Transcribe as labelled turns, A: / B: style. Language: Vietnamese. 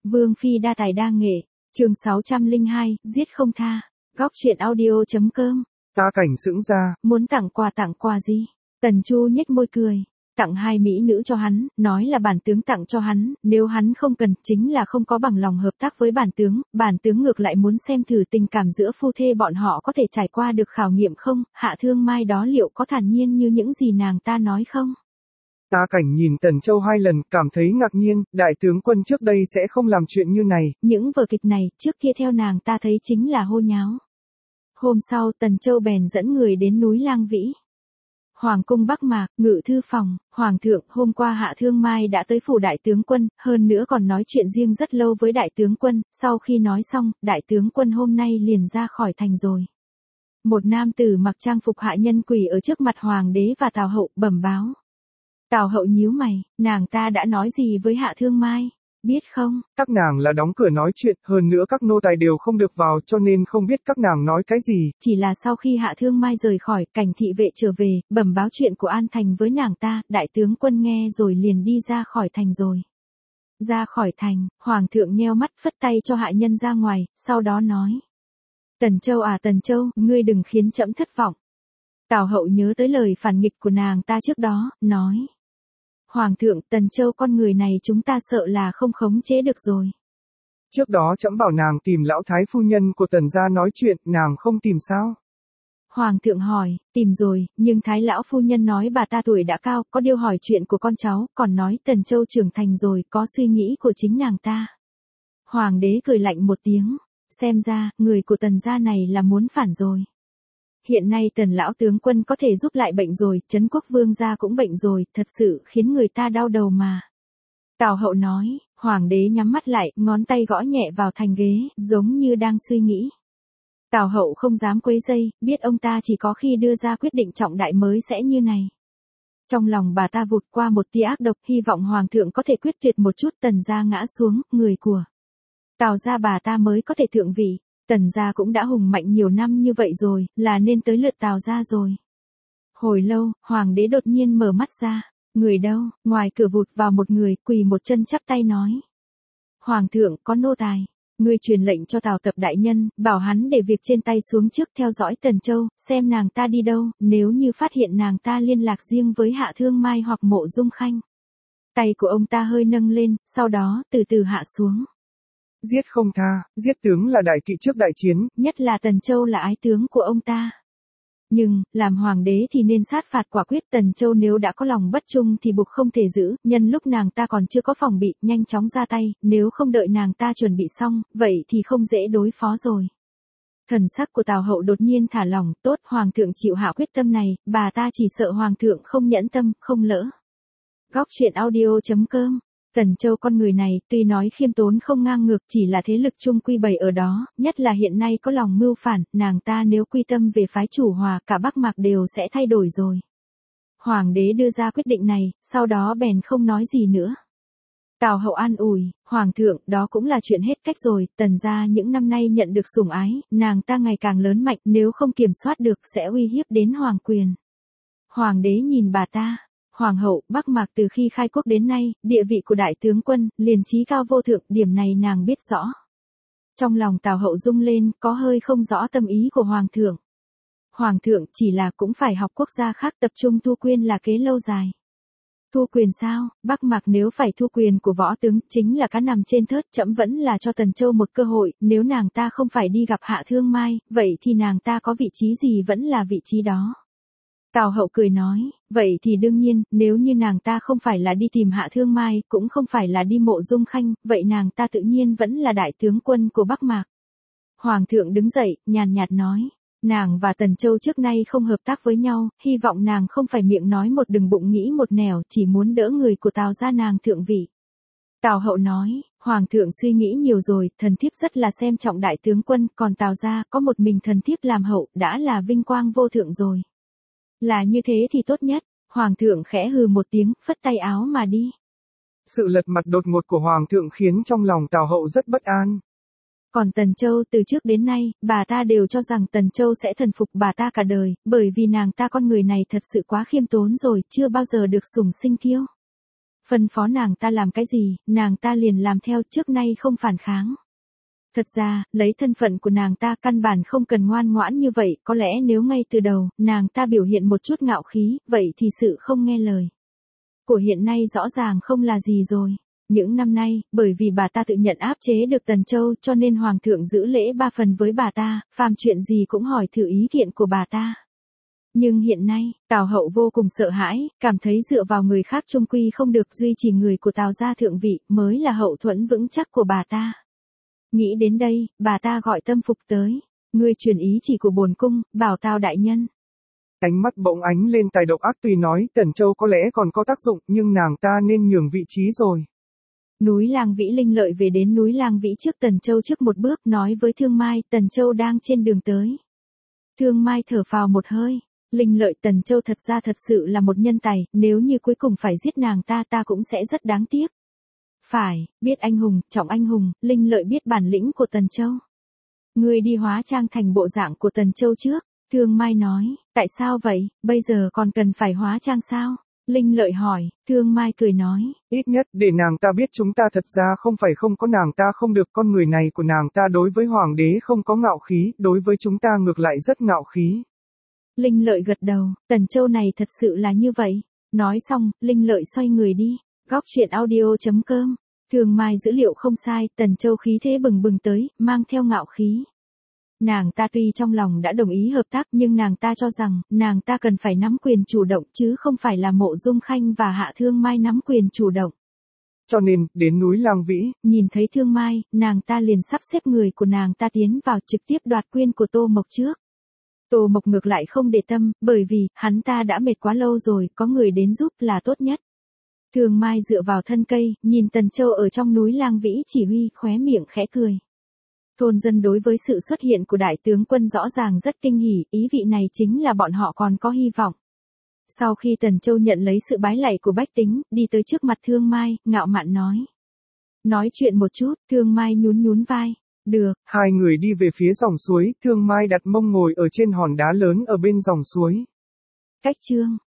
A: Vương Phi đa tài đa nghệ, chương 602, giết không tha, góc truyện audio.com.
B: Ta Cảnh sững ra.
A: Muốn tặng quà gì? Tần Chu nhếch môi cười. Tặng 2 mỹ nữ cho hắn, nói là bản tướng tặng cho hắn, nếu hắn không cần, chính là không có bằng lòng hợp tác với bản tướng ngược lại muốn xem thử tình cảm giữa phu thê bọn họ có thể trải qua được khảo nghiệm không, Hạ Thương Mai đó liệu có thản nhiên như những gì nàng ta nói không?
B: Ta Cảnh nhìn Tần Châu 2 lần, cảm thấy ngạc nhiên, đại tướng quân trước đây sẽ không làm chuyện như này.
A: Những vở kịch này, trước kia theo nàng ta thấy chính là hô nháo. Hôm sau Tần Châu bèn dẫn người đến núi Lang Vĩ. Hoàng cung Bắc Mạc, ngự thư phòng, Hoàng thượng, hôm qua Hạ Thương Mai đã tới phủ đại tướng quân, hơn nữa còn nói chuyện riêng rất lâu với đại tướng quân, sau khi nói xong, đại tướng quân hôm nay liền ra khỏi thành rồi. Một nam tử mặc trang phục hạ nhân quỳ ở trước mặt Hoàng đế và Tào Hậu, bẩm báo. Tào Hậu nhíu mày, nàng ta đã nói gì với Hạ Thương Mai? Biết không?
B: Các nàng là đóng cửa nói chuyện, hơn nữa các nô tài đều không được vào cho nên không biết các nàng nói cái gì.
A: Chỉ là sau khi Hạ Thương Mai rời khỏi, Cảnh thị vệ trở về, bẩm báo chuyện của An Thành với nàng ta, đại tướng quân nghe rồi liền đi ra khỏi thành rồi. Ra khỏi thành, Hoàng thượng nheo mắt phất tay cho hạ nhân ra ngoài, sau đó nói. Tần Châu à Tần Châu, ngươi đừng khiến trẫm thất vọng. Tào Hậu nhớ tới lời phản nghịch của nàng ta trước đó, nói. Hoàng thượng, Tần Châu con người này chúng ta sợ là không khống chế được rồi.
B: Trước đó trẫm bảo nàng tìm lão thái phu nhân của Tần gia nói chuyện, nàng không tìm sao?
A: Hoàng thượng hỏi, tìm rồi, nhưng thái lão phu nhân nói bà ta tuổi đã cao, có điều hỏi chuyện của con cháu, còn nói Tần Châu trưởng thành rồi, có suy nghĩ của chính nàng ta. Hoàng đế cười lạnh một tiếng, xem ra, người của Tần gia này là muốn phản rồi. Hiện nay Tần lão tướng quân có thể giúp lại bệnh rồi, Trấn Quốc vương gia cũng bệnh rồi, thật sự khiến người ta đau đầu mà. Tào Hậu nói, Hoàng đế nhắm mắt lại, ngón tay gõ nhẹ vào thành ghế, giống như đang suy nghĩ. Tào Hậu không dám quấy rầy, biết ông ta chỉ có khi đưa ra quyết định trọng đại mới sẽ như này. Trong lòng bà ta vụt qua một tia ác độc, hy vọng Hoàng thượng có thể quyết tuyệt một chút. Tần gia ngã xuống, người của Tào gia bà ta mới có thể thượng vị. Tần gia cũng đã hùng mạnh nhiều năm như vậy rồi, là nên tới lượt Tào gia rồi. Hồi lâu, Hoàng đế đột nhiên mở mắt ra. Người đâu? Ngoài cửa vụt vào một người, quỳ một chân chắp tay nói. Hoàng thượng, có nô tài. Ngươi truyền lệnh cho Tào Tập đại nhân, bảo hắn để việc trên tay xuống trước theo dõi Tần Châu, xem nàng ta đi đâu, nếu như phát hiện nàng ta liên lạc riêng với Hạ Thương Mai hoặc Mộ Dung Khanh. Tay của ông ta hơi nâng lên, sau đó, từ từ hạ xuống.
B: Giết không tha, giết tướng là đại kỵ trước đại chiến.
A: Nhất là Tần Châu là ái tướng của ông ta. Nhưng, làm hoàng đế thì nên sát phạt quả quyết. Tần Châu nếu đã có lòng bất trung thì buộc không thể giữ, nhân lúc nàng ta còn chưa có phòng bị, nhanh chóng ra tay, nếu không đợi nàng ta chuẩn bị xong, vậy thì không dễ đối phó rồi. Thần sắc của Tào Hậu đột nhiên thả lỏng, tốt, Hoàng thượng chịu hạ quyết tâm này, bà ta chỉ sợ Hoàng thượng không nhẫn tâm, không lỡ. Góc truyện audio.com. Tần Châu con người này, tuy nói khiêm tốn không ngang ngược, chỉ là thế lực chung quy bày ở đó, nhất là hiện nay có lòng mưu phản, nàng ta nếu quy tâm về phái chủ hòa, cả Bắc Mạc đều sẽ thay đổi rồi. Hoàng đế đưa ra quyết định này, sau đó bèn không nói gì nữa. Tào Hậu an ủi, Hoàng thượng, đó cũng là chuyện hết cách rồi, Tần gia những năm nay nhận được sủng ái, nàng ta ngày càng lớn mạnh, nếu không kiểm soát được sẽ uy hiếp đến hoàng quyền. Hoàng đế nhìn bà ta. Hoàng hậu, Bắc Mạc từ khi khai quốc đến nay, địa vị của đại tướng quân, liền trí cao vô thượng, điểm này nàng biết rõ. Trong lòng Tào Hậu rung lên, có hơi không rõ tâm ý của Hoàng thượng. Hoàng thượng chỉ là cũng phải học quốc gia khác tập trung thu quyền là kế lâu dài. Thu quyền sao? Bắc Mạc nếu phải thu quyền của võ tướng, chính là cá nằm trên thớt, trẫm vẫn là cho Tần Châu một cơ hội, nếu nàng ta không phải đi gặp Hạ Thương Mai, vậy thì nàng ta có vị trí gì vẫn là vị trí đó. Tào Hậu cười nói, vậy thì đương nhiên, nếu như nàng ta không phải là đi tìm Hạ Thương Mai, cũng không phải là đi Mộ Dung Khanh, vậy nàng ta tự nhiên vẫn là đại tướng quân của Bắc Mạc. Hoàng thượng đứng dậy, nhàn nhạt nói, nàng và Tần Châu trước nay không hợp tác với nhau, hy vọng nàng không phải miệng nói một đừng bụng nghĩ một nẻo, chỉ muốn đỡ người của Tào gia nàng thượng vị. Tào Hậu nói, Hoàng thượng suy nghĩ nhiều rồi, thần thiếp rất là xem trọng đại tướng quân, còn Tào gia có một mình thần thiếp làm hậu, đã là vinh quang vô thượng rồi. Là như thế thì tốt nhất. Hoàng thượng khẽ hừ một tiếng, phất tay áo mà đi.
B: Sự lật mặt đột ngột của Hoàng thượng khiến trong lòng Tào Hậu rất bất an.
A: Còn Tần Châu từ trước đến nay, bà ta đều cho rằng Tần Châu sẽ thần phục bà ta cả đời, bởi vì nàng ta con người này thật sự quá khiêm tốn rồi, chưa bao giờ được sủng sinh kiêu. Phân phó nàng ta làm cái gì, nàng ta liền làm theo, trước nay không phản kháng. Thật ra, lấy thân phận của nàng ta căn bản không cần ngoan ngoãn như vậy, có lẽ nếu ngay từ đầu, nàng ta biểu hiện một chút ngạo khí, vậy thì sự không nghe lời của hiện nay rõ ràng không là gì rồi. Những năm nay, bởi vì bà ta tự nhận áp chế được Tần Châu cho nên Hoàng thượng giữ lễ 3 phần với bà ta, phàm chuyện gì cũng hỏi thử ý kiến của bà ta. Nhưng hiện nay, Tào hậu vô cùng sợ hãi, cảm thấy dựa vào người khác chung quy không được, duy trì người của Tào gia thượng vị mới là hậu thuẫn vững chắc của bà ta. Nghĩ đến đây, bà ta gọi Tâm Phục tới. Ngươi truyền ý chỉ của bổn cung, bảo Tào đại nhân.
B: Ánh mắt bỗng ánh lên tài độc ác, tuy nói Tần Châu có lẽ còn có tác dụng nhưng nàng ta nên nhường vị trí rồi.
A: Núi Lang Vĩ Linh Lợi về đến núi Lang Vĩ trước Tần Châu trước một bước, nói với Thương Mai, Tần Châu đang trên đường tới. Thương Mai thở phào một hơi. Linh Lợi Tần Châu thật ra thật sự là một nhân tài, nếu như cuối cùng phải giết nàng ta cũng sẽ rất đáng tiếc. Phải, biết anh hùng, trọng anh hùng, Linh Lợi biết bản lĩnh của Tần Châu. Ngươi đi hóa trang thành bộ dạng của Tần Châu trước. Thương Mai nói, tại sao vậy, bây giờ còn cần phải hóa trang sao? Linh Lợi hỏi, Thương Mai cười nói,
B: ít nhất để nàng ta biết chúng ta thật ra không phải không có nàng ta không được, con người này của nàng ta đối với hoàng đế không có ngạo khí, đối với chúng ta ngược lại rất ngạo khí.
A: Linh Lợi gật đầu, Tần Châu này thật sự là như vậy. Nói xong, Linh Lợi xoay người đi. Góc truyện audio.com. Thương Mai dữ liệu không sai, Tần Châu khí thế bừng bừng tới, mang theo ngạo khí. Nàng ta tuy trong lòng đã đồng ý hợp tác nhưng nàng ta cho rằng, nàng ta cần phải nắm quyền chủ động chứ không phải là Mộ Dung Khanh và Hạ Thương Mai nắm quyền chủ động. Cho nên, đến núi Lang Vĩ, nhìn thấy Thương Mai, nàng ta liền sắp xếp người của nàng ta tiến vào trực tiếp đoạt quyền của Tô Mộc trước. Tô Mộc ngược lại không để tâm, bởi vì, hắn ta đã mệt quá lâu rồi, có người đến giúp là tốt nhất. Thương Mai dựa vào thân cây, nhìn Tần Châu ở trong núi Lang Vĩ chỉ huy, khóe miệng khẽ cười. Thôn dân đối với sự xuất hiện của đại tướng quân rõ ràng rất kinh hỉ, ý vị này chính là bọn họ còn có hy vọng. Sau khi Tần Châu nhận lấy sự bái lạy của bách tính, đi tới trước mặt Thương Mai, ngạo mạn nói. Nói chuyện một chút, Thương Mai nhún nhún vai. Được.
B: Hai người đi về phía dòng suối, Thương Mai đặt mông ngồi ở trên hòn đá lớn ở bên dòng suối.
A: Cách chương